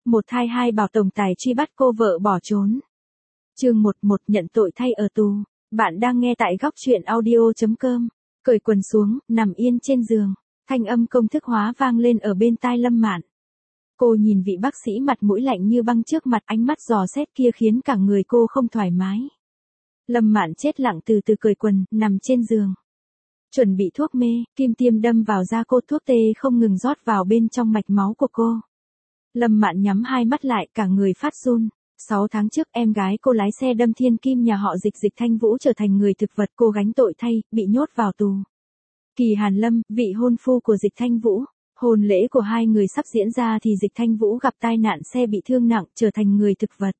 Một thai hai bảo tổng tài truy bắt cô vợ bỏ trốn. Chương 11 nhận tội thay ở tù. Bạn đang nghe tại góc truyện audio.com. Cởi quần xuống, nằm yên trên giường. Thanh âm công thức hóa vang lên ở bên tai Lâm Mạn. Cô nhìn vị bác sĩ mặt mũi lạnh như băng trước mặt, ánh mắt dò xét kia khiến cả người cô không thoải mái. Lâm Mạn chết lặng từ từ cởi quần, nằm trên giường. Chuẩn bị thuốc mê, kim tiêm đâm vào da cô, thuốc tê không ngừng rót vào bên trong mạch máu của cô. Lâm Mạn nhắm hai mắt lại, cả người phát run. 6 tháng trước, em gái cô lái xe đâm thiên kim nhà họ Dịch Thanh Vũ trở thành người thực vật, cô gánh tội thay, bị nhốt vào tù. Kỳ Hàn Lâm, vị hôn phu của Dịch Thanh Vũ. Hôn lễ của hai người sắp diễn ra thì Dịch Thanh Vũ gặp tai nạn xe bị thương nặng, trở thành người thực vật.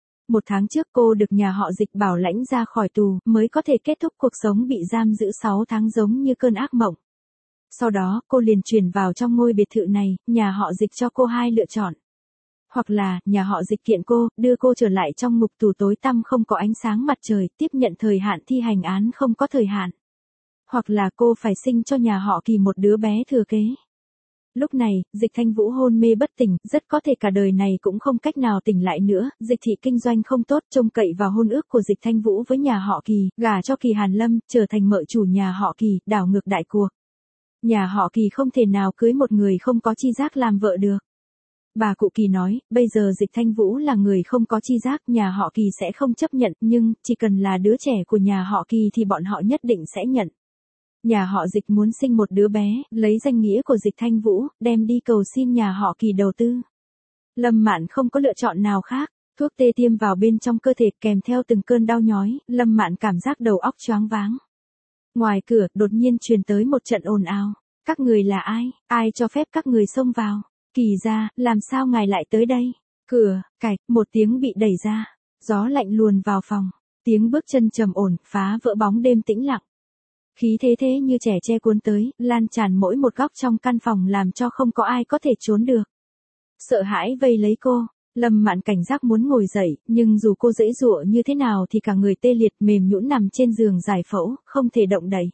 1 tháng trước cô được nhà họ Dịch bảo lãnh ra khỏi tù, mới có thể kết thúc cuộc sống bị giam giữ 6 tháng giống như cơn ác mộng. Sau đó, cô liền chuyển vào trong ngôi biệt thự này, nhà họ Dịch cho cô hai lựa chọn. Hoặc là, nhà họ Dịch kiện cô, đưa cô trở lại trong ngục tù tối tăm không có ánh sáng mặt trời, tiếp nhận thời hạn thi hành án không có thời hạn. Hoặc là cô phải sinh cho nhà họ Kỳ một đứa bé thừa kế. Lúc này, Dịch Thanh Vũ hôn mê bất tỉnh, rất có thể cả đời này cũng không cách nào tỉnh lại nữa. Dịch thị kinh doanh không tốt, trông cậy vào hôn ước của Dịch Thanh Vũ với nhà họ Kỳ, gả cho Kỳ Hàn Lâm, trở thành mợ chủ nhà họ Kỳ, đảo ngược đại cuộc. Nhà họ Kỳ không thể nào cưới một người không có chi giác làm vợ được. Bà cụ Kỳ nói, bây giờ Dịch Thanh Vũ là người không có chi giác, nhà họ Kỳ sẽ không chấp nhận, nhưng, chỉ cần là đứa trẻ của nhà họ Kỳ thì bọn họ nhất định sẽ nhận. Nhà họ Dịch muốn sinh một đứa bé, lấy danh nghĩa của Dịch Thanh Vũ, đem đi cầu xin nhà họ Kỳ đầu tư. Lâm Mạn không có lựa chọn nào khác, thuốc tê tiêm vào bên trong cơ thể kèm theo từng cơn đau nhói, Lâm Mạn cảm giác đầu óc choáng váng. Ngoài cửa, đột nhiên truyền tới một trận ồn ào. Các người là ai? Ai cho phép các người xông vào? Kỳ gia, làm sao ngài lại tới đây? Cửa, cạch, một tiếng bị đẩy ra. Gió lạnh luồn vào phòng. Tiếng bước chân trầm ổn, phá vỡ bóng đêm tĩnh lặng. Khí thế như trẻ tre cuốn tới, lan tràn mỗi một góc trong căn phòng làm cho không có ai có thể trốn được. Sợ hãi vây lấy cô, Lâm Mạn cảnh giác muốn ngồi dậy, nhưng dù cô giãy giụa như thế nào thì cả người tê liệt mềm nhũn nằm trên giường giải phẫu, không thể động đậy.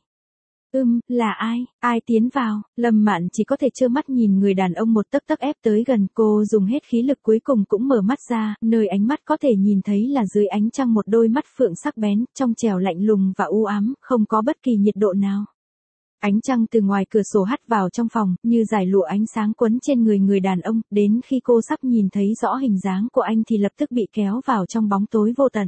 Là ai? Ai tiến vào? Lâm Mạn chỉ có thể trơ mắt nhìn người đàn ông một tấc tấc ép tới gần, cô dùng hết khí lực cuối cùng cũng mở mắt ra, nơi ánh mắt có thể nhìn thấy là dưới ánh trăng một đôi mắt phượng sắc bén, trong trẻo lạnh lùng và u ám, không có bất kỳ nhiệt độ nào. Ánh trăng từ ngoài cửa sổ hắt vào trong phòng, như dải lụa ánh sáng quấn trên người đàn ông, đến khi cô sắp nhìn thấy rõ hình dáng của anh thì lập tức bị kéo vào trong bóng tối vô tận.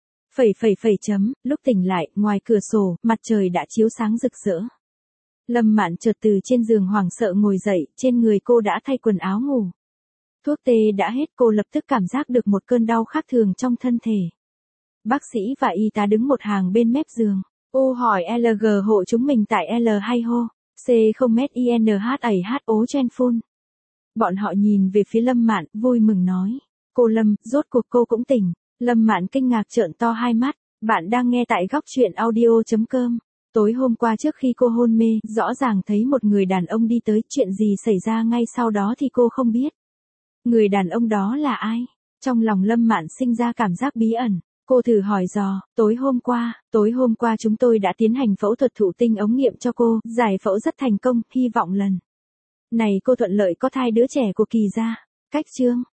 Lúc tỉnh lại, ngoài cửa sổ, mặt trời đã chiếu sáng rực rỡ. Lâm Mạn chợt từ trên giường hoảng sợ ngồi dậy, trên người cô đã thay quần áo ngủ. Thuốc tê đã hết, cô lập tức cảm giác được một cơn đau khác thường trong thân thể. Bác sĩ và y tá đứng một hàng bên mép giường. U hỏi LG hộ chúng mình tại L hay hô? C không mét INH chen phun. Bọn họ nhìn về phía Lâm Mạn, vui mừng nói. Cô Lâm, rốt cuộc cô cũng tỉnh. Lâm Mạn kinh ngạc trợn to hai mắt. Bạn đang nghe tại góc truyện audio.com. Tối hôm qua trước khi cô hôn mê, rõ ràng thấy một người đàn ông đi tới, chuyện gì xảy ra ngay sau đó thì cô không biết. Người đàn ông đó là ai? Trong lòng Lâm Mạn sinh ra cảm giác bí ẩn. Cô thử hỏi dò, tối hôm qua chúng tôi đã tiến hành phẫu thuật thụ tinh ống nghiệm cho cô, giải phẫu rất thành công, hy vọng lần này cô thuận lợi có thai đứa trẻ của Kỳ gia. Cách chương